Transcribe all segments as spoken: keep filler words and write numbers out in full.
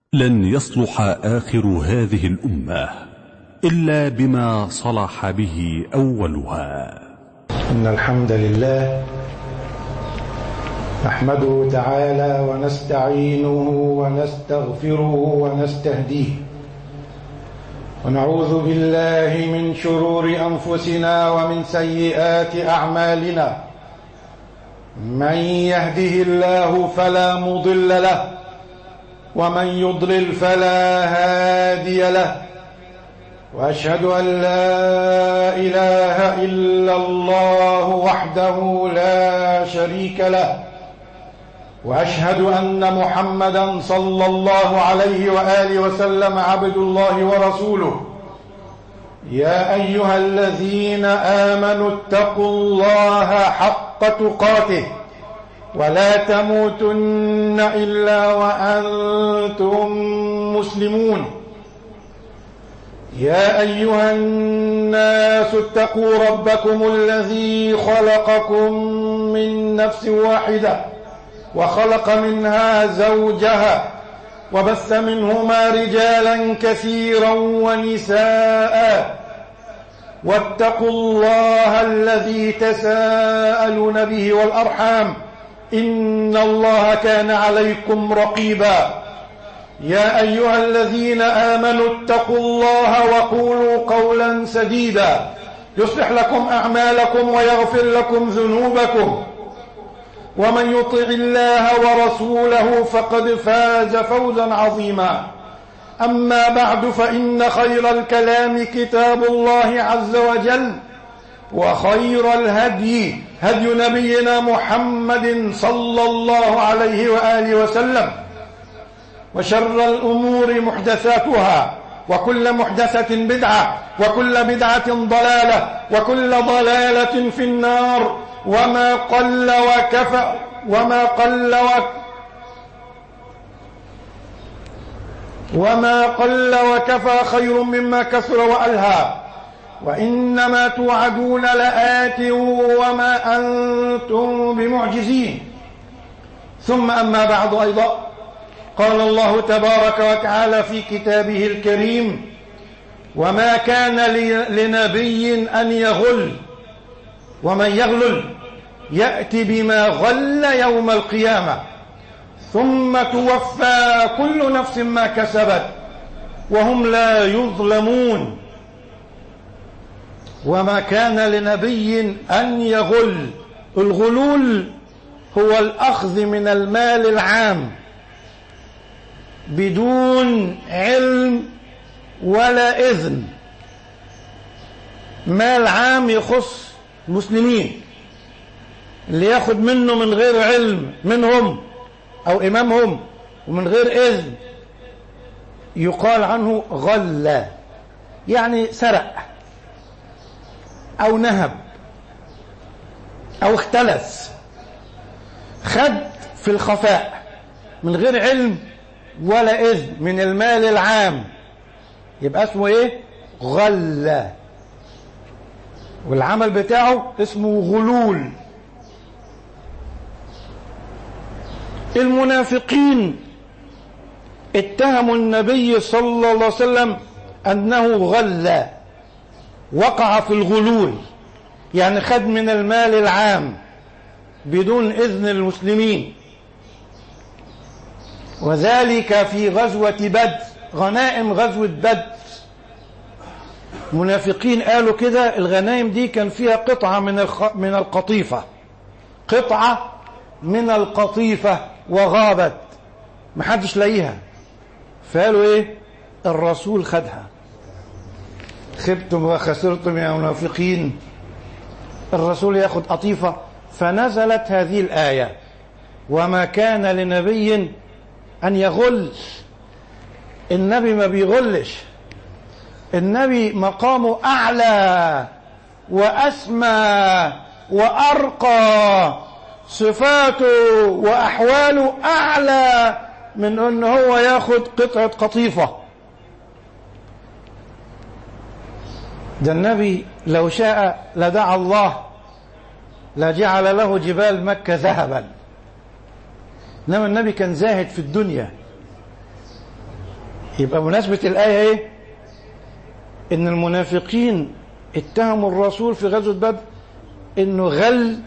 لن يصلح آخر هذه الأمة إلا بما صلح به أولها. إن الحمد لله نحمده تعالى ونستعينه ونستغفره ونستهديه، ونعوذ بالله من شرور أنفسنا ومن سيئات أعمالنا. من يهده الله فلا مضل له، ومن يضلل فلا هادي له، وأشهد أن لا إله إلا الله وحده لا شريك له، وأشهد أن محمدا صلى الله عليه وآله وسلم عبد الله ورسوله. يا أيها الذين آمنوا اتقوا الله حق تقاته ولا تموتن إلا وأنتم مسلمون. يا أيها الناس اتقوا ربكم الذي خلقكم من نفس واحدة وخلق منها زوجها وبث منهما رجالا كثيرا ونساء، واتقوا الله الذي تساءلون به والأرحام إن الله كان عليكم رقيبا. يا أيها الذين آمنوا اتقوا الله وقولوا قولا سديدا يصلح لكم أعمالكم ويغفر لكم ذنوبكم، ومن يطع الله ورسوله فقد فاز فوزا عظيما. أما بعد، فإن خير الكلام كتاب الله عز وجل، وخير الهدي هدي نبينا محمد صلى الله عليه وآله وسلم، وشر الأمور محدثاتها، وكل محدثة بدعة، وكل بدعة ضلالة، وكل ضلالة في النار. وما قل وكفى وما قل وك وما قل وكفى خير مما كثر وألهى، وإنما توعدون لآت وما أنتم بمعجزين. ثم أما بعد، أيضا قال الله تبارك وتعالى في كتابه الكريم: وما كان لنبي أن يغل، ومن يغلل يأتي بما غل يوم القيامة ثم توفى كل نفس ما كسبت وهم لا يظلمون. وما كان لنبي أن يغل، الغلول هو الأخذ من المال العام بدون علم ولا إذن. مال عام يخص مسلمين، اللي ياخد منه من غير علم منهم أو إمامهم ومن غير إذن يقال عنه غل، يعني سرق أو نهب أو اختلس، خد في الخفاء من غير علم ولا إذن من المال العام، يبقى اسمه إيه؟ غل. والعمل بتاعه اسمه غلول. المنافقين اتهموا النبي صلى الله عليه وسلم أنه غل، وقع في الغلول، يعني خد من المال العام بدون إذن المسلمين، وذلك في غزوة بدر، غنائم غزوة بدر. منافقين قالوا كده الغنائم دي كان فيها قطعة من الخ... من القطيفة، قطعة من القطيفة وغابت محدش لاقيها، فقالوا ايه؟ الرسول خدها. خبتم وخسرتم يا منافقين، الرسول ياخد قطيفة. فنزلت هذه الآية: وما كان لنبي أن يغل. النبي ما بيغلش، النبي مقامه أعلى وأسمى وأرقى، صفاته وأحواله أعلى من أن هو ياخد قطعة قطيفة. ده النبي لو شاء لدعا الله لجعل له جبال مكة ذهبا، إنما النبي كان زاهد في الدنيا، يبقى مناسبة الآية ايه؟ ان المنافقين اتهموا الرسول في غزوة بدر انه غل،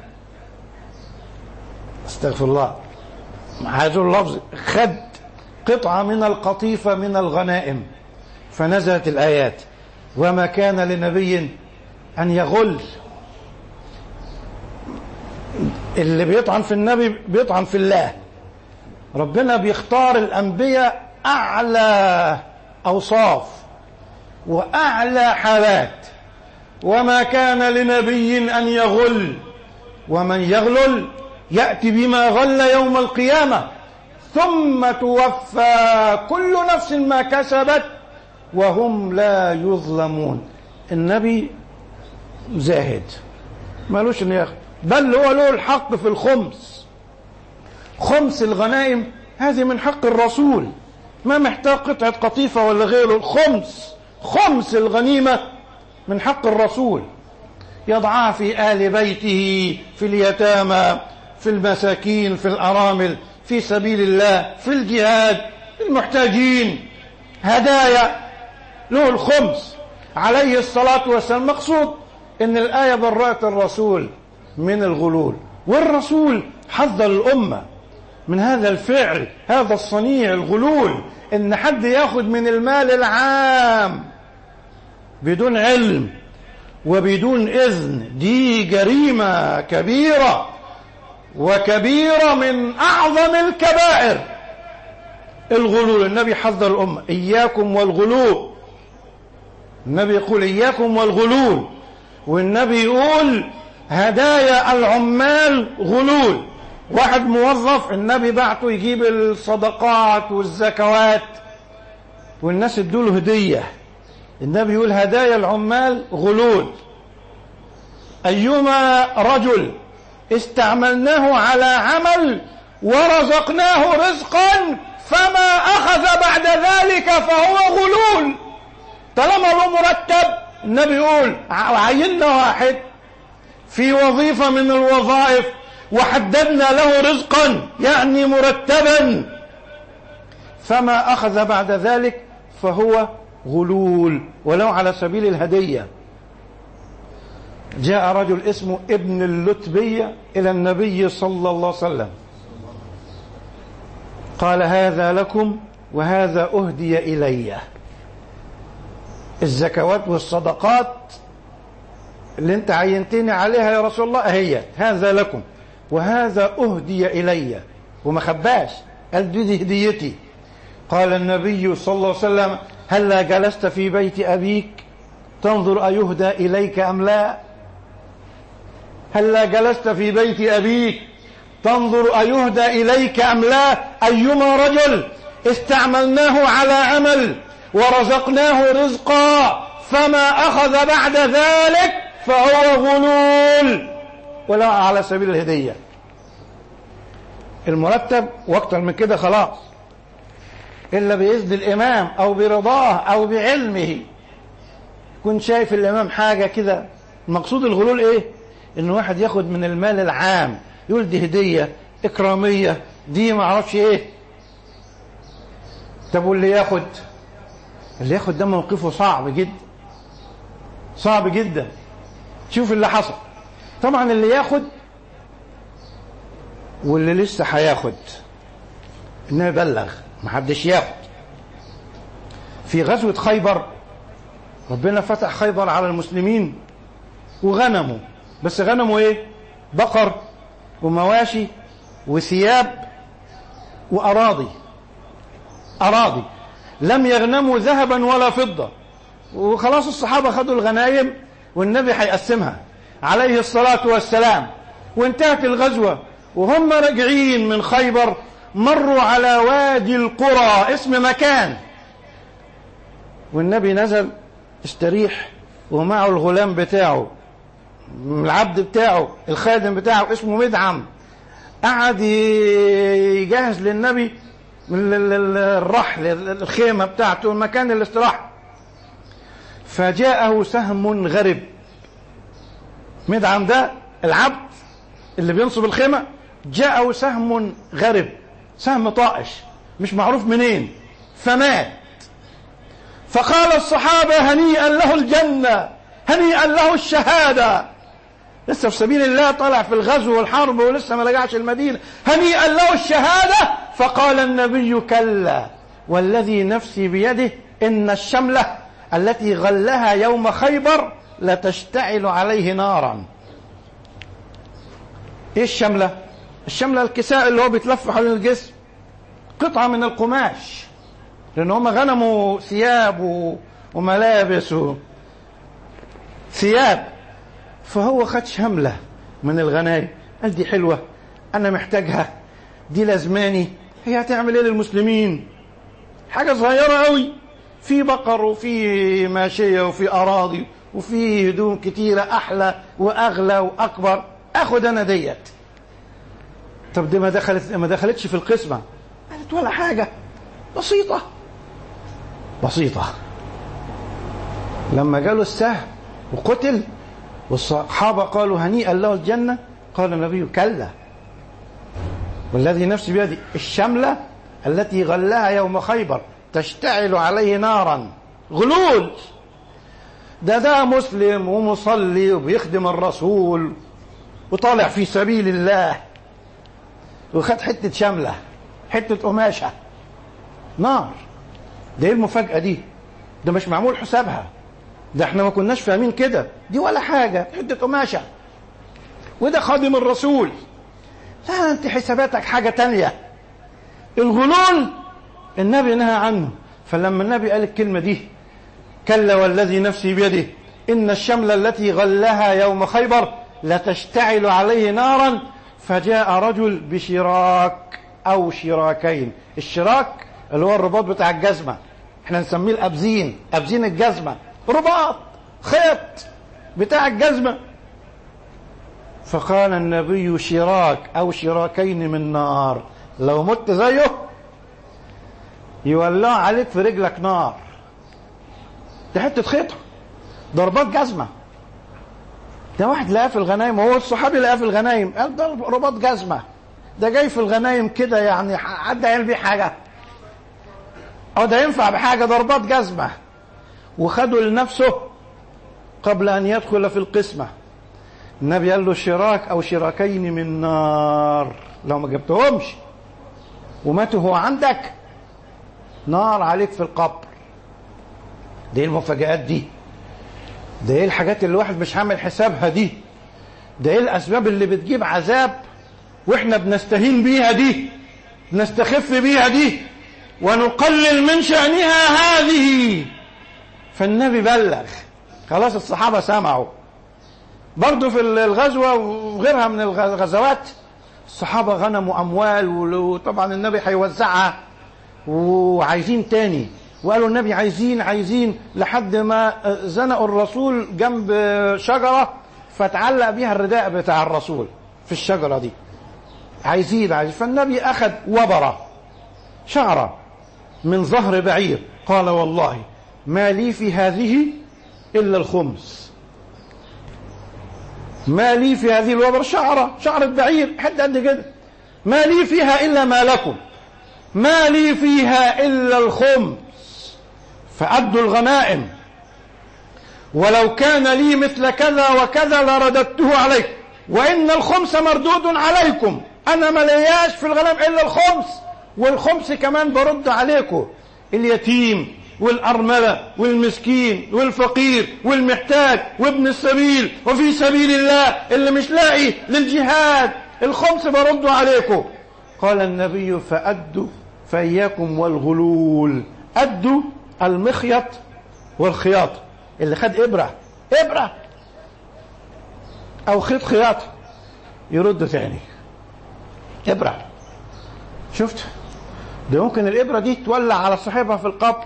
استغفر الله هذا اللفظ، خد قطعة من القطيفة من الغنائم. فنزلت الآيات وما كان لنبي أن يغل. اللي بيطعن في النبي بيطعن في الله. ربنا بيختار الأنبياء أعلى أوصاف وأعلى حالات. وما كان لنبي أن يغل ومن يغلل يأتي بما غل يوم القيامة ثم توفى كل نفس ما كسبت وهم لا يظلمون. النبي زاهد مالوش ان ياخد، بل هو له الحق في الخمس. خمس الغنائم هذه من حق الرسول، ما محتاج قطعة قطيفة ولا غيره. الخمس خمس الغنيمة من حق الرسول، يضعها في آل بيته، في اليتامى، في المساكين، في الأرامل، في سبيل الله، في الجهاد، في المحتاجين، هدايا له الخمس عليه الصلاة والسلام. مقصود ان الآية برأت الرسول من الغلول، والرسول حذر الأمة من هذا الفعل، هذا الصنيع الغلول، ان حد ياخد من المال العام بدون علم وبدون إذن. دي جريمة كبيرة وكبيرة من أعظم الكبائر الغلول. النبي حذر الأمة إياكم والغلول. النبي يقول إياكم والغلول، والنبي يقول هدايا العمال غلول. واحد موظف النبي بعته يجيب الصدقات والزكوات والناس ادوله هدية، النبي يقول هدايا العمال غلول. أيما رجل استعملناه على عمل ورزقناه رزقا فما أخذ بعد ذلك فهو غلول. طالما له مرتب، النبي يقول عيننا واحد في وظيفة من الوظائف وحددنا له رزقا يعني مرتبا، فما أخذ بعد ذلك فهو غلول ولو على سبيل الهدية. جاء رجل اسمه ابن اللتبية إلى النبي صلى الله عليه وسلم قال هذا لكم وهذا أهدي إلي. الزكوات والصدقات اللي انت عينتني عليها يا رسول الله هي هذا لكم وهذا أهدي إلي، وما خباش قال دي, دي هديتي. قال النبي صلى الله عليه وسلم هلا جلست في بيت أبيك تنظر أيهدى إليك أم لا؟ هلا جلست في بيت أبيك تنظر أيهدى إليك أم لا؟ أيما رجل استعملناه على عمل ورزقناه رزقا فما أخذ بعد ذلك فهو غلول ولو على سبيل الهدية. المرتب واكتر من كده خلاص، إلا بإذن الإمام أو برضاه أو بعلمه. كنت شايف الإمام حاجة كده. المقصود الغلول إيه؟ إن واحد ياخد من المال العام يقول دي هدية إكرامية، دي ما أعرفش إيه. طب واللي ياخد اللي ياخد ده موقفه صعب جدا، صعب جدا. شوف اللي حصل. طبعا اللي ياخد واللي لسه هياخد إنه يبلغ، محدش ياخد. في غزوة خيبر ربنا فتح خيبر على المسلمين وغنموا، بس غنموا ايه؟ بقر ومواشي وثياب وأراضي. أراضي لم يغنموا ذهبا ولا فضة. وخلاص الصحابة خدوا الغنائم والنبي هيقسمها عليه الصلاة والسلام. وانتهت الغزوة وهم راجعين من خيبر مروا على وادي القرى، اسم مكان، والنبي نزل استريح ومعه الغلام بتاعه، العبد بتاعه، الخادم بتاعه اسمه مدعم. قعد يجهز للنبي الرحل، الخيمة بتاعته، المكان الاستراحة. فجاءه سهم غرب. مدعم ده العبد اللي بينصب الخيمة، جاءه سهم غرب، سهم طائش مش معروف منين، فمات. فقال الصحابة هنيئا له الجنة، هنيئا له الشهادة، لسه في سبيل الله، طلع في الغزو والحرب ولسه ما رجعش المدينة، هنيئا له الشهادة. فقال النبي كلا والذي نفسي بيده إن الشملة التي غلها يوم خيبر لتشتعل عليه نارا. ايه الشملة؟ الشملة الكساء اللي هو بيتلف حول الجسم، قطعة من القماش، لأن هم غنموا ثياب وملابس ثياب، فهو خد شملة من الغنايم، قال دي حلوة أنا محتاجها، دي لازماني، هي هتعمل ايه للمسلمين؟ حاجة صغيرة قوي، في بقر وفي ماشية وفي أراضي وفي هدوم كتيرة أحلى وأغلى وأكبر، أخد أنا ديت. طب دي ما دخلت ما دخلتش في القسمة، قالت ولا حاجة، بسيطة بسيطة. لما جاله السهم وقتل والصحابة قالوا هنيئا له الجنة، قال النبي كلا والذي نفسي بيدي الشملة التي غلها يوم خيبر تشتعل عليه نارا. غلول، ده ده مسلم ومصلي وبيخدم الرسول وطالع في سبيل الله، وخد حتة شملة، حتة قماشة، نار. ده ايه المفاجأة دي؟ ده مش معمول حسابها، ده احنا ما كناش فاهمين كده، دي ولا حاجة، حتة قماشة، وده خادم الرسول. لا انت حساباتك حاجة تانية. الغلول النبي نهى عنه، فلما النبي قال الكلمة دي كلا والذي نفسي بيده إن الشملة التي غلها يوم خيبر لتشتعل عليه نارا، فجاء رجل بشراك أو شراكين. الشراك اللي هو الرباط بتاع الجزمة، احنا نسميه الأبزين، أبزين الجزمة، رباط خيط بتاع الجزمة. فقال النبي شراك أو شراكين من نار، لو مت زيه يولع عليك في رجلك نار. ده حتة خيطة، ده رباط جزمة. ده واحد لقاه في الغنايم، هو الصحابي لقاه في الغنايم، قال ده رباط جزمة، ده جاي في الغنايم كده، يعني حد هيعمل بيه حاجة؟ أو ده ينفع بحاجة؟ ده رباط جزمة. وخده لنفسه قبل أن يدخل في القسمة. النبي قال له شراك أو شراكين من نار، لو ما جبتهمش وماتوا هو عندك نار عليك في القبر. دي المفاجآت دي، ده ايه الحاجات اللي الواحد مش عامل حسابها دي، ده ايه الأسباب اللي بتجيب عذاب واحنا بنستهين بيها دي، بنستخف بيها دي، ونقلل من شأنها هذه. فالنبي بلغ، خلاص الصحابة سمعوا. برضو في الغزوة وغيرها من الغزوات الصحابة غنموا أموال، وطبعا النبي هيوزعها وعايزين تاني، وقالوا النبي عايزين عايزين لحد ما زنقوا الرسول جنب شجرة فتعلق بيها الرداء بتاع الرسول في الشجرة دي، عايزين عايزين. فالنبي أخذ وبرة شعرة من ظهر بعير، قال والله ما لي في هذه إلا الخمس، ما لي في هذه الوبرة، شعرة شعرة بعير حد قد كده، ما لي فيها إلا ما لكم، ما لي فيها إلا الخمس، فأدوا الغنائم، ولو كان لي مثل كذا وكذا لرددته عليكم، وإن الخمس مردود عليكم، أنا ما لياش في الغنائم إلا الخمس، والخمس كمان برد عليكم، اليتيم والأرملة والمسكين والفقير والمحتاج وابن السبيل وفي سبيل الله اللي مش لاقي للجهاد، الخمس برد عليكم. قال النبي فأدوا فإياكم والغلول. أدوا المخيط والخياط، اللي خد إبرة إبرة أو خيط خياطة يرد تاني إبرة. شفت؟ ده ممكن الإبرة دي تولع على صاحبها في القبر،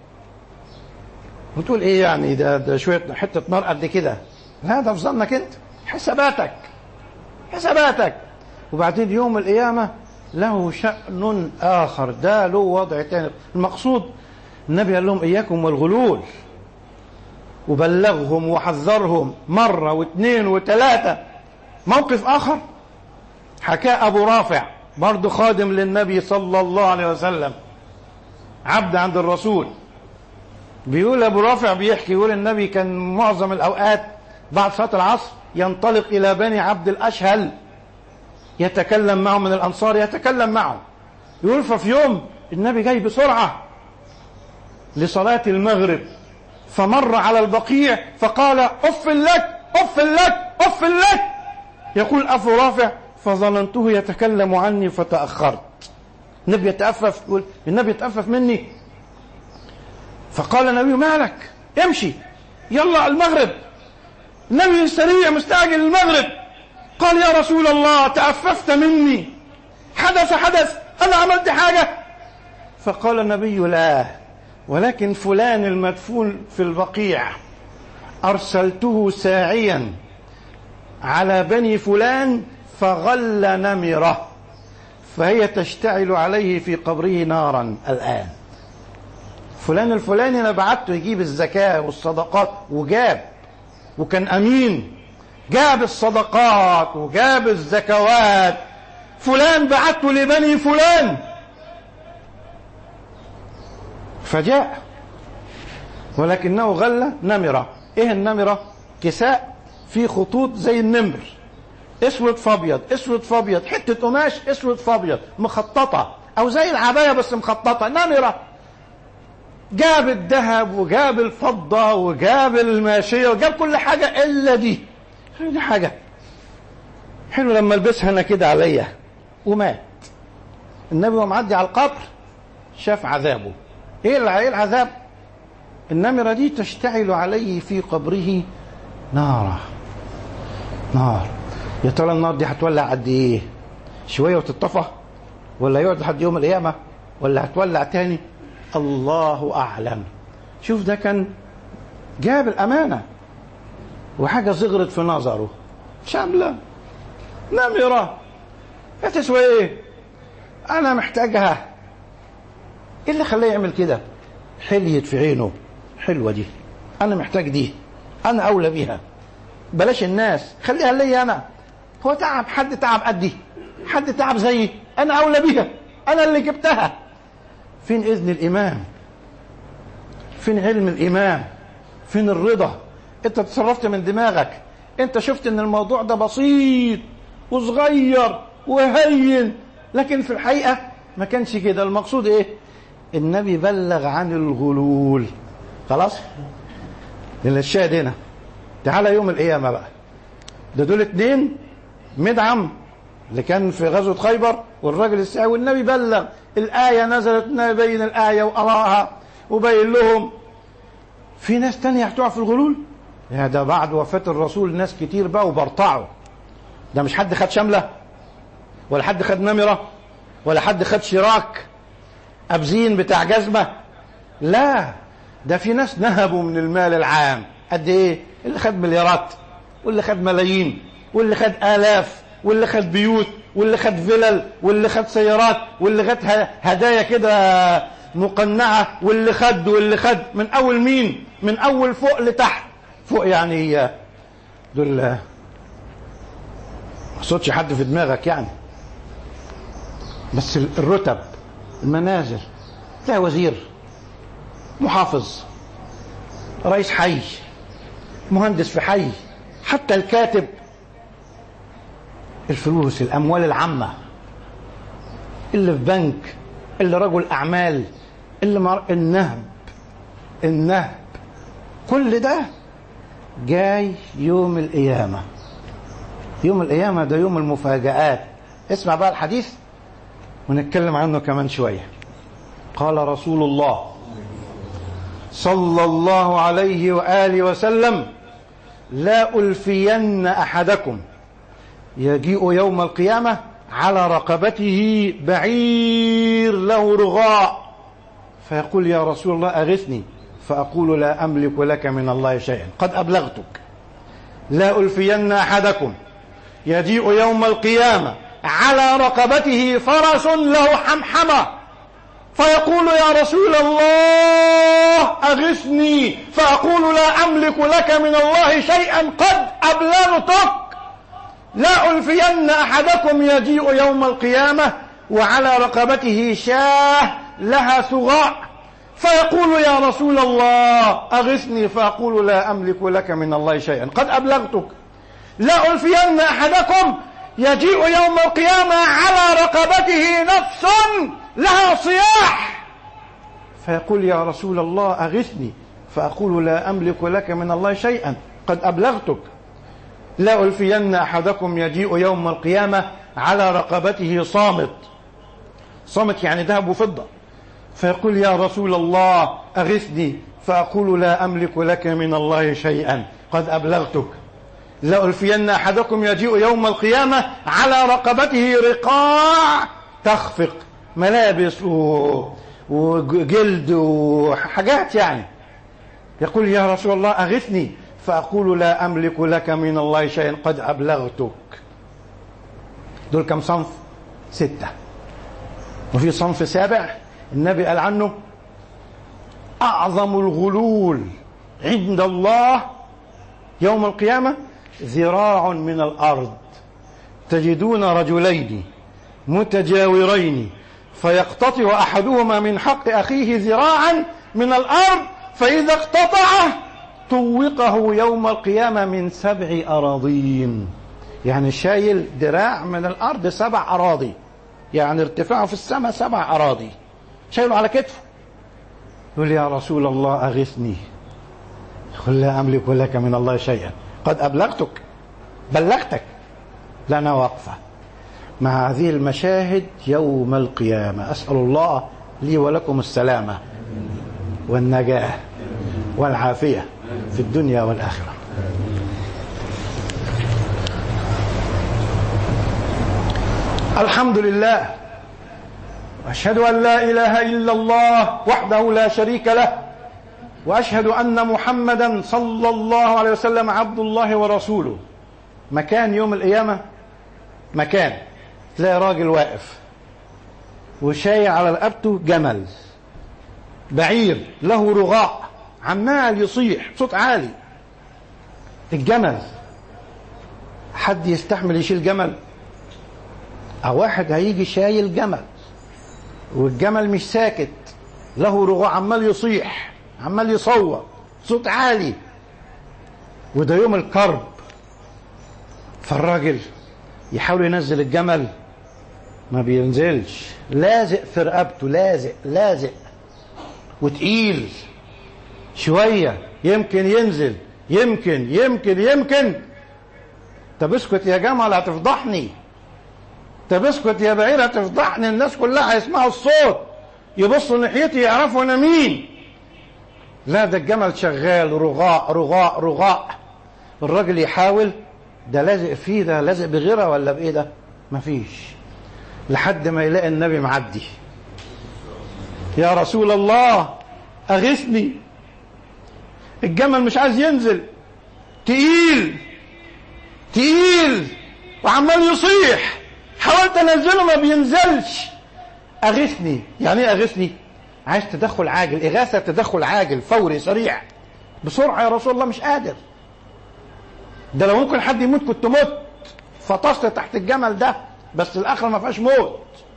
وتقول إيه يعني ده, ده شوية حتة نار قد كده. لا، ده في ظنك أنت، حساباتك حساباتك. وبعدين يوم القيامة له شأن آخر، ده له وضع تاني. المقصود النبي قال لهم إياكم والغلول، وبلغهم وحذرهم مرة واثنين وثلاثة. موقف آخر حكاه أبو رافع، برضه خادم للنبي صلى الله عليه وسلم، عبد عند الرسول، بيقول أبو رافع بيحكي، يقول النبي كان معظم الأوقات بعد صلاة العصر ينطلق إلى بني عبد الأشهل يتكلم معهم، من الأنصار يتكلم معهم. يقول ففي يوم النبي جاي بسرعة لصلاة المغرب، فمر على البقيع فقال أف لك أف لك أف لك. يقول أبو رافع فظننته يتكلم عني فتأخرت. النبي يتأفف، يقول النبي يتأفف مني، فقال النبي مالك امشي يلا المغرب. النبي سريع مستعجل المغرب. قال يا رسول الله تأففت مني، حدث حدث أنا عملت حاجة؟ فقال النبي لا، ولكن فلان المدفون في البقيع أرسلته ساعيا على بني فلان فغل نمرة فهي تشتعل عليه في قبره نارا الآن. فلان الفلاني أنا بعته يجيب الزكاة والصدقات وجاب، وكان أمين، جاب الصدقات وجاب الزكوات، فلان بعته لبني فلان. فجاء ولكنه غل نمرة. ايه النمرة؟ كساء فيه خطوط زي النمر، اسود فابيض اسود فابيض، حتة قماش اسود فابيض مخططة، او زي العباية بس مخططة، نمرة. جاب الذهب وجاب الفضة وجاب الماشية وجاب كل حاجة الا دي. دي حاجة حلو لما البسها انا كده عليا. ومات النبي ومعدي على القبر شاف عذابه. ايه العذاب؟ النمرة دي تشتعل عليه في قبره نارا نار. يا ترى النار دي هتولع قد ايه؟ شوية وتطفى، ولا يقعد لحد يوم القيامة، ولا هتولع تاني؟ الله أعلم. شوف ده كان جاب الأمانة وحاجة صغرت في نظره شاملة نمرة هتسوى ايه؟ أنا محتاجها. ايه اللي خلاه يعمل كده؟ حليت في عينه، حلوة دي، أنا محتاج دي، أنا أولى بيها، بلاش الناس، خليها لي أنا. هو تعب حد تعب قدي؟ حد تعب زيي؟ أنا أولى بيها، أنا اللي جبتها. فين إذن الإمام؟ فين علم الإمام؟ فين الرضا؟ أنت تصرفت من دماغك، أنت شفت إن الموضوع ده بسيط وصغير وهين، لكن في الحقيقة ما كانش كده. المقصود إيه؟ النبي بلغ عن الغلول. خلاص؟ لأن الشاهد هنا تعالى يوم القيامة بقى، ده دول اتنين، مدعم اللي كان في غزوة خيبر والراجل الساعي، والنبي بلغ. الآية نزلت بين الآية وقراها وبين لهم. في ناس تانية هتقع في الغلول. يا ده بعد وفاة الرسول ناس كتير بقى وبرطعوا. ده مش حد خد شملة، ولا حد خد نمرة، ولا حد خد شراك أبزين بتاع جزمة، لا، ده في ناس نهبوا من المال العام. قد ايه؟ اللي خد مليارات، واللي خد ملايين، واللي خد آلاف، واللي خد بيوت، واللي خد فلل، واللي خد سيارات، واللي خد هدايا كده مقنعة، واللي خد واللي خد من أول مين؟ من أول فوق لتحت. فوق يعني دول ما صوتش حد في دماغك يعني، بس الرتب، المنازل، تلاقي وزير، محافظ، رئيس حي، مهندس في حي، حتى الكاتب. الفلوس، الأموال العامة، اللي في بنك، اللي رجل أعمال، اللي مر... النهب النهب كل ده جاي يوم القيامة. يوم القيامة ده يوم المفاجآت. اسمع بقى الحديث ونتكلم عنه كمان شوية. قال رسول الله صلى الله عليه وآله وسلم: لا ألفين أحدكم يجيء يوم القيامة على رقبته بعير له رغاء، فيقول يا رسول الله أغثني، فأقول لا أملك لك من الله شيئا قد أبلغتك. لا ألفين أحدكم يجيء يوم القيامة على رقبته فرس له حمحمة، فيقول يا رسول الله أغثني، فأقول لا أملك لك من الله شيئا قد أبلغتك. لا ألفين أحدكم يجيء يوم القيامة وعلى رقبته شاه لها ثغاء، فيقول يا رسول الله أغثني، فأقول لا أملك لك من الله شيئا قد أبلغتك. لا ألفين أحدكم يجيء يوم القيامة على رقبته نفس لها صياح، فيقول يا رسول الله أغثني، فأقول لا أملك لك من الله شيئا قد أبلغتك. لا ألفين أحدكم يجيء يوم القيامة على رقبته صامت، صامت يعني ذهب وفضة، فيقول يا رسول الله أغثني، فأقول لا أملك لك من الله شيئا قد أبلغتك. لا ألفين أحدكم يجيء يوم القيامة على رقبته رقاع تخفق، ملابس وجلد وحاجات يعني، يقول يا رسول الله أغثني، فأقول لا أملك لك من الله شيئا قد أبلغتك. دول كم صنف؟ ستة. وفي صنف سابع النبي قال عنه أعظم الغلول عند الله يوم القيامة ذراع من الأرض، تجدون رجلين متجاورين فيقتطع أحدهما من حق أخيه ذراعا من الأرض، فإذا اقتطعه طوقه يوم القيامة من سبع أراضين. يعني شايل ذراع من الأرض سبع أراضي، يعني ارتفاعه في السماء سبع أراضي، شايله على كتفه. يقول يا رسول الله أغثني، قل لا أملك لك من الله شيئا قد أبلغتك، بلغتك. لنا وقفة مع هذه المشاهد يوم القيامة. أسأل الله لي ولكم السلامة والنجاة والعافية في الدنيا والآخرة. الحمد لله، وأشهد أن لا إله إلا الله وحده لا شريك له، وأشهد أن محمدا صلى الله عليه وسلم عبد الله ورسوله. مكان يوم القيامة، مكان تلاقي راجل واقف وشايع على رقبته جمل بعير له رغاء عمال يصيح بصوت عالي. الجمل حد يستحمل يشيل جمل؟ أو واحد هيجي شايل جمل والجمل مش ساكت، له رغاء عمال يصيح عمال يصوت صوت عالي، وده يوم الكرب. فالراجل يحاول ينزل الجمل ما بينزلش، لازق في رقبته، لازق لازق وتقيل شوية، يمكن ينزل يمكن يمكن يمكن. طب اسكت يا جمل هتفضحني، طب اسكت يا بعير هتفضحني، الناس كلها هيسمعوا الصوت يبصوا ناحيتي يعرفوا انا مين. لا ده الجمل شغال رغاء رغاء رغاء. الراجل يحاول، ده لازق فيه، ده لازق بغيره ولا بايه ده؟ مفيش، لحد ما يلاقي النبي معدي. يا رسول الله اغثني، الجمل مش عايز ينزل، تقيل تقيل وعمال يصيح، حاولت انزله ما بينزلش. اغثني، يعني ايه اغثني؟ عايز تدخل عاجل، اغاثه تدخل عاجل فوري سريع بسرعه. يا رسول الله مش قادر، ده لو ممكن حد يموت كنت مت، فطست تحت الجمل ده، بس الاخره ما فيهاش موت.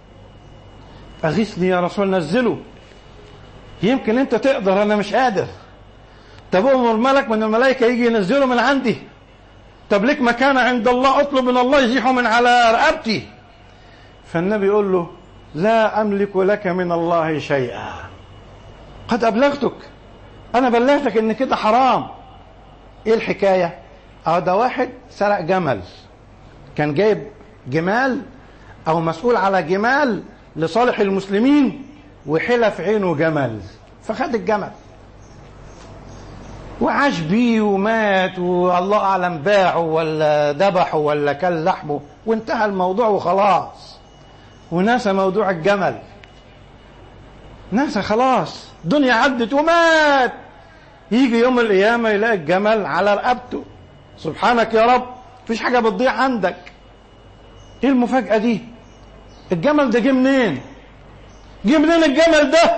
اغثني يا رسول، نزله، يمكن انت تقدر انا مش قادر. طب امر ملك من الملائكه يجي ينزله من عندي. طب ليك مكانه عند الله، اطلب من الله يزيحه من على رقبتي. فالنبي يقول له لا املك لك من الله شيئا قد ابلغتك، انا بلغتك ان كده حرام. ايه الحكايه؟ اه ده واحد سرق جمل، كان جايب جمال او مسؤول على جمال لصالح المسلمين، وحلف عينه جمل فخد الجمل وعاش بيه ومات، والله اعلم باعه ولا ذبحه ولا كل لحمه، وانتهى الموضوع وخلاص، وناسى موضوع الجمل، ناسى خلاص، دنيا عدت ومات. يجي يوم القيامة يلاقي الجمل على رقبته. سبحانك يا رب، مفيش حاجة بتضيع عندك. ايه المفاجأة دي؟ الجمل ده جه منين؟ جه منين الجمل ده؟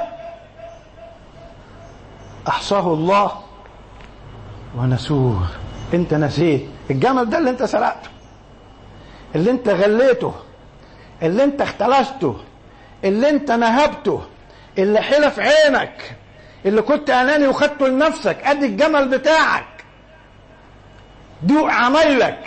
احصاه الله ونسوه. انت نسيت الجمل ده اللي انت سرقته، اللي انت غليته، اللي انت اختلسته، اللي انت نهبته، اللي حلف عينك اللي كنت اناني وخدته لنفسك، ادي الجمل بتاعك، دوق عمايلك.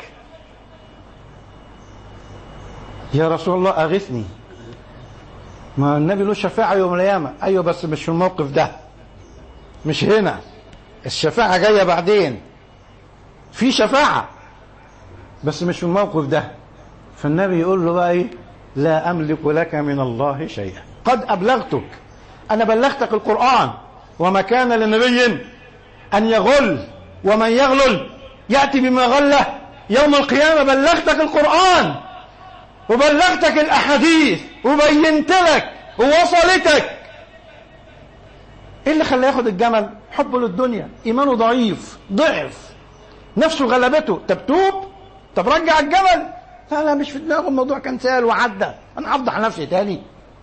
يا رسول الله اغثني. ما النبي له شفاعة يوم القيامة. ايوه بس مش في الموقف ده، مش هنا، الشفاعة جاية بعدين. في شفاعة بس مش في الموقف ده. فالنبي يقول له بقى ايه؟ لا املك لك من الله شيئا قد ابلغتك. انا بلغتك القرآن، وما كان لنبي ان يغل، ومن يغلل يأتي بما غله يوم القيامة. بلغتك القرآن وبلغتك الاحاديث وبينت لك ووصلتك. ايه اللي خلاه ياخد الجمل؟ حبه للدنيا، ايمانه ضعيف، ضعف، نفسه غلبته. طب توب، طب رجع الجمل. لا لا مش في دماغه الموضوع، كان سهل وعدى، انا هفضح نفسي تاني؟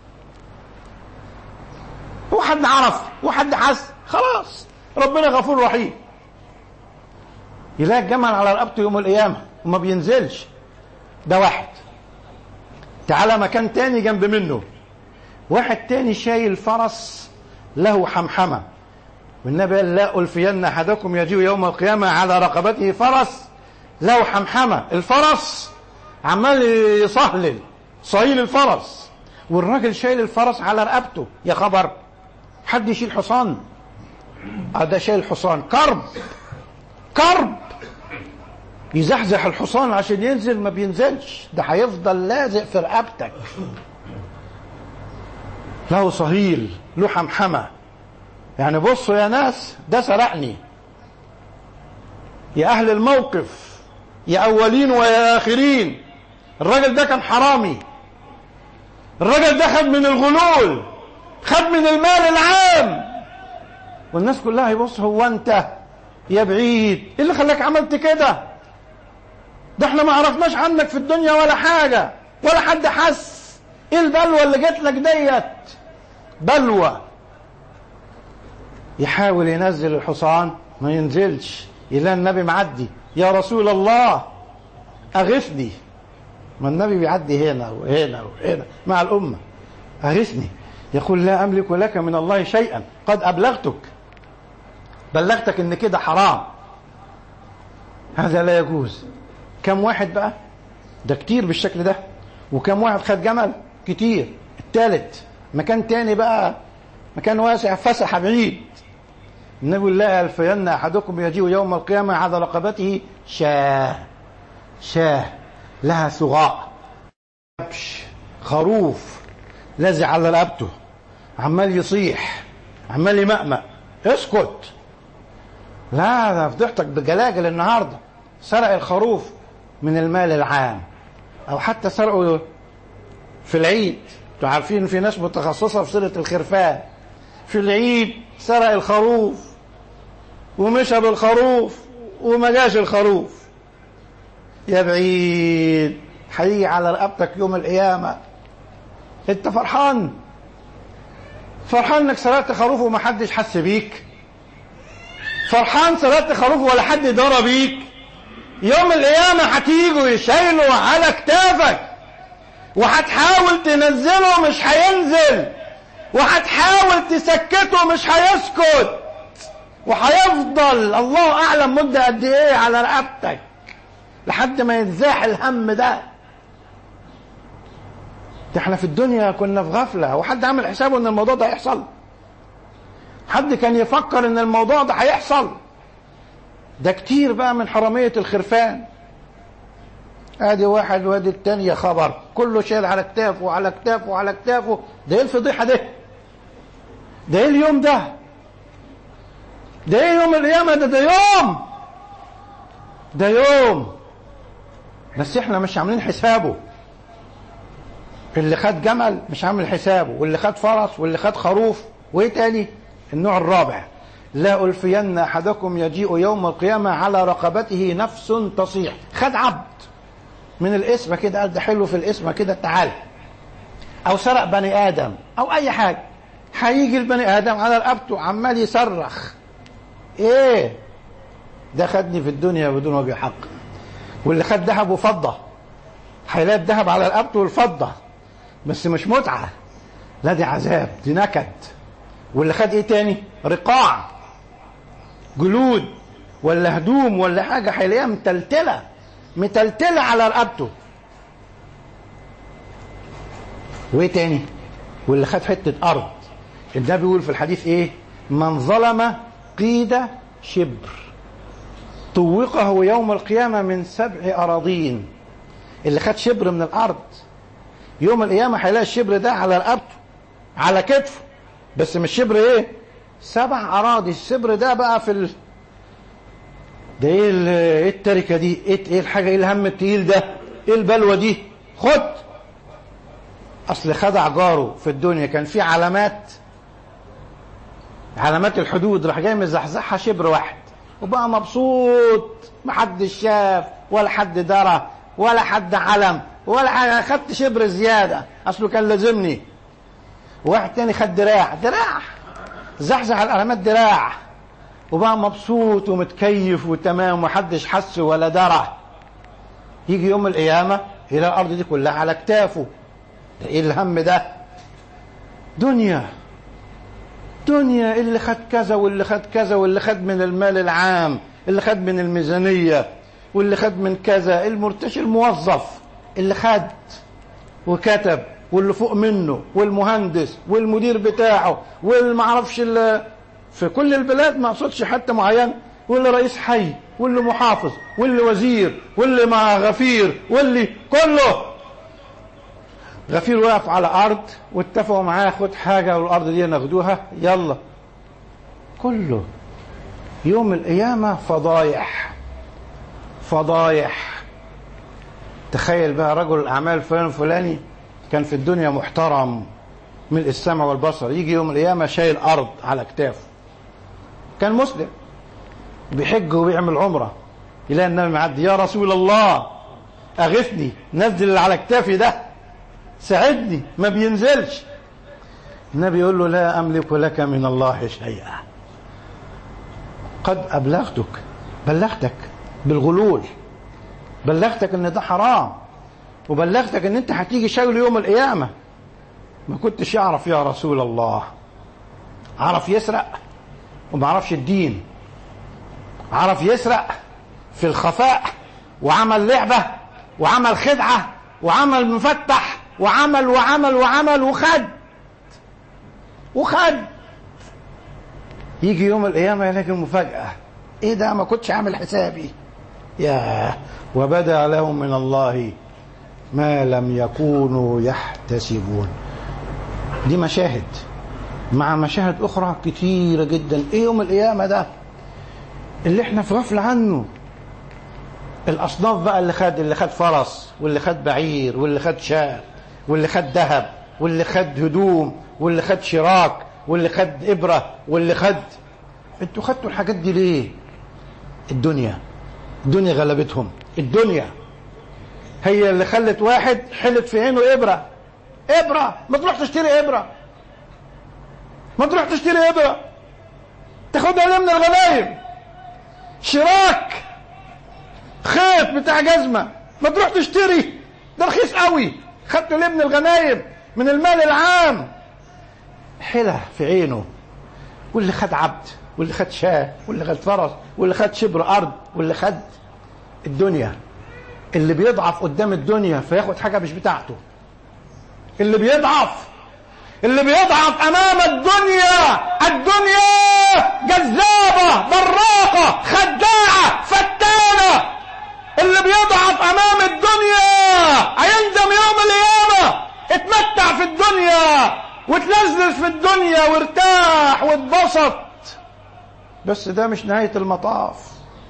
هو حد عرف؟ هو حد حس؟ خلاص ربنا غفور رحيم. يلاقي الجمل على رقبته يوم القيامة وما بينزلش. ده واحد. تعالى مكان تاني جنب منه، واحد تاني شايل فرس له حمحمة، والنبي قال لا ألفين أحدكم يجيء يوم القيامة على رقبته فرس له حمحمة. الفرس عمال يصهلل صهيل الفرس، والراجل شايل الفرس على رقبته. يا خبر، حد يشيل حصان؟ ده شايل حصان كرب كرب، يزحزح الحصان عشان ينزل، ما بينزلش، ده هيفضل لازق في رقبتك. له صهيل، له حمحمة. يعني بصوا يا ناس، ده سرقني يا أهل الموقف، يا أولين ويا آخرين. الراجل ده كان حرامي، الراجل ده خد من الغلول، خد من المال العام، والناس كلها يبص هو أنت يا بعيد، إيه اللي خلاك عملت كده؟ ده احنا ما عرفناش عنك في الدنيا ولا حاجة، ولا حد حس. ايه البلوى اللي جت لك ديت؟ بلوى. يحاول ينزل الحصان ما ينزلش، يلاقي النبي معدي، يا رسول الله اغثني. ما النبي بيعدي هنا وهنا وهنا مع الامه. اغثني. يقول لا املك لك من الله شيئا قد ابلغتك، بلغتك ان كده حرام، هذا لا يجوز. كم واحد بقى؟ ده كتير بالشكل ده. وكم واحد خد جمل؟ كتير. الثالث مكان تاني بقى، مكان واسع فسح بعيد. النبي يقول لا ألفين أحدكم يجيء يوم القيامة على رقبته شاه، شاه لها ثغاء، كبش، خروف لازق على رقبته، عمال يصيح، عمال يمأمأ. اسكت. لا ده فضحتك بجلاجل النهارده. سرق الخروف من المال العام، او حتى سرقوا في العيد. انتوا عارفين في ناس متخصصه في سرقه الخرفان. في العيد سرق الخروف ومشى بالخروف وما جاش الخروف. يا بعيد، هيجي على رقبتك يوم القيامه. انت فرحان فرحان انك سرقت خروف ومحدش حس بيك؟ فرحان سرقت خروف ولا حد دار بيك؟ يوم القيامة هتيجوا يشيلوا على كتافك، وهتحاول تنزله مش هينزل، وهتحاول تسكته مش هيسكت، وهيفضل الله أعلم مدة قد إيه على رقبتك لحد ما يتزاح الهم ده. ده احنا في الدنيا كنا في غفلة، وحد عمل حسابه إن الموضوع ده هيحصل؟ حد كان يفكر إن الموضوع ده هيحصل؟ ده كتير بقى من حرامية الخرفان. ادي واحد وادي التاني، يا خبر، كله شايل على كتافه وعلى كتافه وعلى كتافه. ده ايه الفضيحة ده؟ ده ايه اليوم ده؟ ده ايه يوم القيامة ده؟ ده يوم ده يوم بس احنا مش عاملين حسابه. اللي خد جمل مش عامل حسابه، واللي خد فرس، واللي خد خروف. وايه تاني؟ النوع الرابع، لا ألفين أحدكم يجيء يوم القيامة على رقبته نفس تصيح. خد عبد من الاسم كده، قال ده حلو في الاسم كده، تعال. أو سرق بني آدم أو أي حاجة، هيجي البني آدم على رقبته عمال يصرخ، إيه ده خدني في الدنيا بدون وجه حق. واللي خد ذهب وفضة هيلاقي الذهب على رقبته والفضة، بس مش متعة، لا دي عذاب، دي نكد. واللي خد ايه تاني؟ رقاع، جلود ولا هدوم ولا حاجة هيلاقيها متلتلة متلتلة على رقبته. وايه تاني؟ واللي خد حتة ارض، النبي بيقول في الحديث ايه؟ من ظلم قيد شبر طوقه يوم القيامة من سبع اراضين. اللي خد شبر من الارض يوم القيامة هيلاقي الشبر ده على رقبته على كتفه، بس مش شبر ايه؟ سبع اراضي. الشبر ده بقى في ال... ده ايه ال... ايه التركة دي؟ ايه ايه الحاجة؟ ايه الهم التقيل ده؟ ايه البلوى دي؟ خد. اصل خدع جاره في الدنيا، كان في علامات علامات الحدود، راح جاي مزحزحها شبر واحد وبقى مبسوط، محدش شاف ولا حد درى ولا حد علم ولا حاجة. خدت شبر زيادة اصله كان لازمني. واحد تاني خد دراع دراع زحزح العلامات دراع وبقى مبسوط ومتكيف وتمام ومحدش حس ولا درى. يجي يوم القيامة الى الارض دي كلها على كتافه. ده ايه الهم ده؟ دنيا دنيا. اللي خد كذا واللي خد كذا واللي خد من المال العام، اللي خد من الميزانية واللي خد من كذا، المرتشي الموظف اللي خد وكتب، واللي فوق منه والمهندس والمدير بتاعه والمعرفش اللي في كل البلاد، ما اقصدش حتى معين، واللي رئيس حي واللي محافظ واللي وزير واللي مع غفير واللي كله. غفير واقف على ارض واتفقوا معاه خد حاجه والارض دي ناخدوها يلا. كله يوم القيامه فضايح فضايح. تخيل بقى رجل الاعمال فلان فلاني كان في الدنيا محترم ملء السمع والبصر، يجي يوم القيامه شايل ارض على كتافه. كان مسلم بيحج وبيعمل عمره، يلاقي النبي معدي، يا رسول الله اغثني، نزل اللي على كتافي ده ساعدني، ما بينزلش. النبي يقول له لا املك لك من الله شيئا، قد ابلغتك بلغتك بالغلول، بلغتك ان ده حرام، وبلغتك ان انت هتيجي شايله يوم القيامه. ما كنتش يعرف يا رسول الله. عرف يسرق وما عرفش الدين، عرف يسرق في الخفاء وعمل لعبه وعمل خدعه وعمل مفتح وعمل وعمل وعمل وخد وخد. يجي يوم القيامة يلاقي المفاجأة، ايه ده؟ ما كنتش عامل حسابي. يا وبدأ لهم من الله ما لم يكونوا يحتسبون. دي مشاهد مع مشاهد أخرى كتيرة جدا. ايه يوم القيامة ده اللي احنا في غفلة عنه؟ الأصناف بقى، اللي خد اللي خد فرس واللي خد بعير واللي خد شاة واللي خد ذهب واللي خد هدوم واللي خد شراك واللي خد إبرة واللي خد. انتوا خدتوا الحاجات دي ليه؟ الدنيا الدنيا غلبتهم. الدنيا هي اللي خلت واحد حلت في عينه إبرة. إبرة ما تروح تشتري إبرة، ما تروح تشتري إبرة تاخدها ليه من الغنايم؟ شراك خيط بتاع جزمة ما تروح تشتري، ده رخيص قوي، خدته ليه من الغنايم من المال العام؟ حلة في عينه. واللي خد عبد واللي خد شاه واللي خد فرس واللي خد شبر أرض واللي خد الدنيا. اللي بيضعف قدام الدنيا فياخد حاجة مش بتاعته. اللي بيضعف اللي بيضعف أمام الدنيا. الدنيا جذابة براقة خداعة فتانة. اللي بيضعف أمام الدنيا هيندم يوم القيامة. اتمتع في الدنيا وتلذذ في الدنيا وارتاح واتبسط، بس ده مش نهاية المطاف،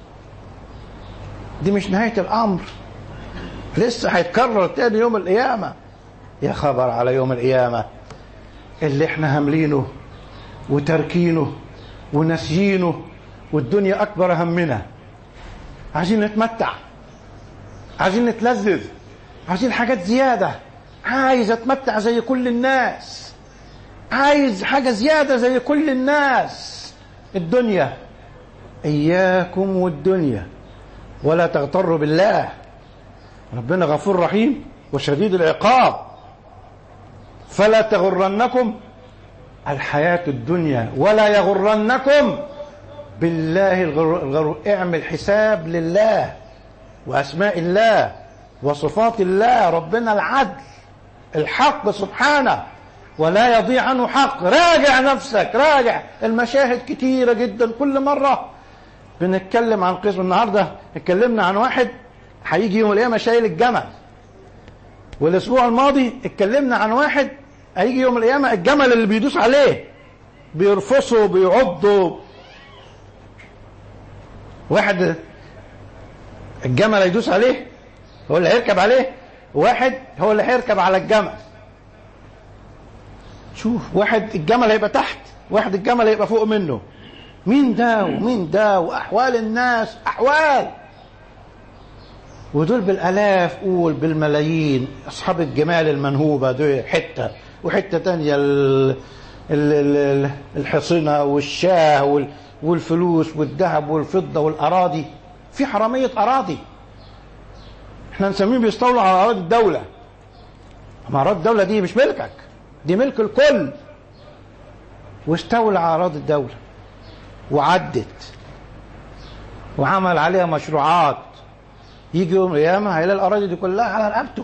دي مش نهاية الأمر، لسه هيتكرر تاني يوم القيامة. يا خبر على يوم القيامة اللي احنا هاملينه وتركينه ونسيينه، والدنيا أكبر همنا. عايزين نتمتع، عايزين نتلذذ، عايزين حاجات زيادة، عايز اتمتع زي كل الناس، عايز حاجة زيادة زي كل الناس. الدنيا إياكم والدنيا ولا تغتروا بالله، ربنا غفور رحيم وشديد العقاب. فلا تغرنكم الحياة الدنيا ولا يغرنكم بالله الغرور. اعمل حساب لله وأسماء الله وصفات الله. ربنا العدل الحق سبحانه ولا يضيع عنه حق. راجع نفسك، راجع. المشاهد كتيرة جدا، كل مرة بنتكلم عن قسم. النهاردة اتكلمنا عن واحد هيجي يوم القيامة شايل الجمل، والاسبوع الماضي اتكلمنا عن واحد هيجي يوم القيامة الجمل اللي بيدوس عليه بيرفصه بيعضه. واحد الجمل هيدوس عليه هو اللي هيركب عليه، واحد هو اللي هيركب على الجمل. شوف، واحد الجمل هيبقى تحت، واحد الجمل هيبقى فوق منه. مين ده ومين ده؟ وأحوال الناس أحوال، ودول بالآلاف، قول بالملايين. أصحاب الجمال المنهوبة دول حتة، وحتة تانية الحصنة والشاه والفلوس والذهب والفضة والأراضي. في حرامية أراضي، احنا نسميهم بيستولوا على أراضي الدولة. أما أراضي الدولة دي مش ملكك، دي ملك الكل. واستولى على أراضي الدولة وعدت وعمل عليها مشروعات. يجي يوم القيامة هيلاقي الأراضي دي كلها على رقبته.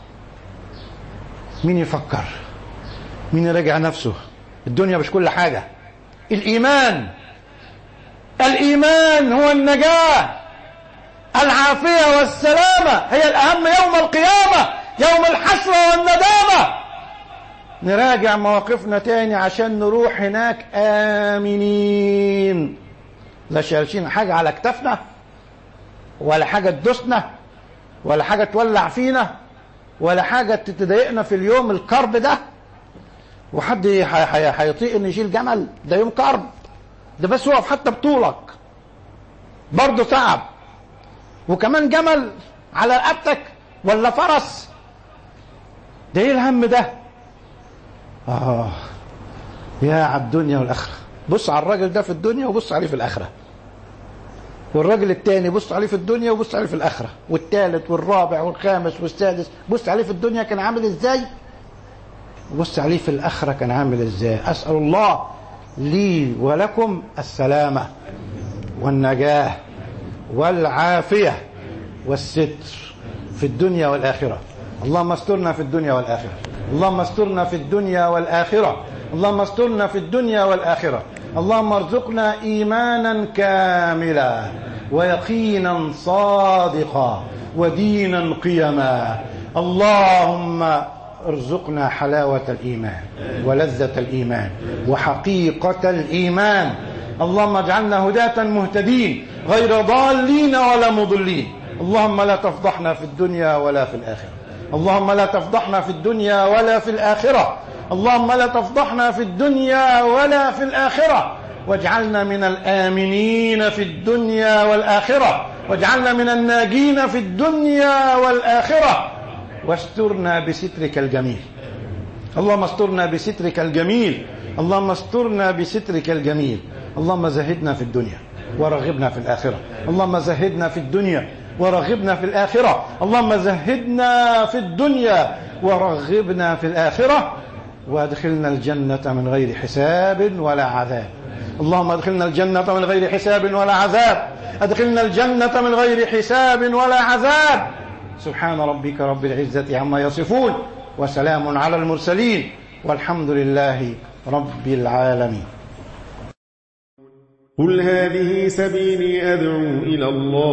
مين يفكر؟ مين يراجع نفسه؟ الدنيا مش كل حاجة. الإيمان، الإيمان هو النجاة، العافية والسلامة هي الأهم يوم القيامة، يوم الحسرة والندامة. نراجع مواقفنا تاني عشان نروح هناك آمنين، لا شايلين حاجة على كتفنا، ولا حاجة تدوسنا، ولا حاجة تولع فينا، ولا حاجة تضايقنا في اليوم الكرب ده. وحد هيطيق ان يشيل جمل؟ ده يوم كرب، ده بس وقف حتى بطولك برضه تعب. وكمان جمل على رقبتك ولا فرس، ده ايه الهم ده؟ آه يا على الدنيا والآخرة. بص على الراجل ده في الدنيا وبص عليه في الآخرة، والراجل التاني بص عليه في الدنيا وبص عليه في الآخرة، والتالت والرابع والخامس والسادس بص عليه في الدنيا كان عامل ازاي، وبص عليه في الآخرة كان عامل ازاي. أسأل الله لي ولكم السلامة والنجاة والعافية والستر في الدنيا والآخرة. اللهم استرنا في الدنيا والآخرة، اللهم استرنا في الدنيا والآخرة، اللهم استرنا في الدنيا والآخرة. اللهم ارزقنا إيمانا كاملا ويقينا صادقا ودينا قيما. اللهم ارزقنا حلاوة الإيمان ولذة الإيمان وحقيقة الإيمان. اللهم اجعلنا هداة مهتدين غير ضالين ولا مضلين. اللهم لا تفضحنا في الدنيا ولا في الآخرة، اللهم لا تفضحنا في الدنيا ولا في الآخرة، اللهم لا تفضحنا في الدنيا ولا في الآخرة. واجعلنا من الآمنين في الدنيا والآخرة، واجعلنا من الناجين في الدنيا والآخرة. واسترنا بسترك الجميل، اللهم استرنا بسترك الجميل، اللهم استرنا بسترك الجميل. اللهم زهدنا في الدنيا ورغبنا في الآخرة، اللهم زهدنا في الدنيا ورغبنا في الآخرة، اللهم زهدنا في الدنيا ورغبنا في الآخرة. وادخلنا الجنة من غير حساب ولا عذاب. اللهم ادخلنا الجنة من غير حساب ولا عذاب، ادخلنا الجنة من غير حساب ولا عذاب. سبحان ربك رب العزة عما يصفون، وسلام على المرسلين، والحمد لله رب العالمين. قل هذه سبيلي أدعو إلى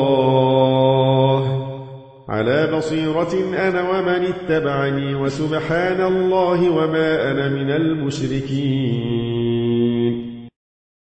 الله على بصيرة أنا ومن اتبعني، وسبحان الله وما أنا من المشركين.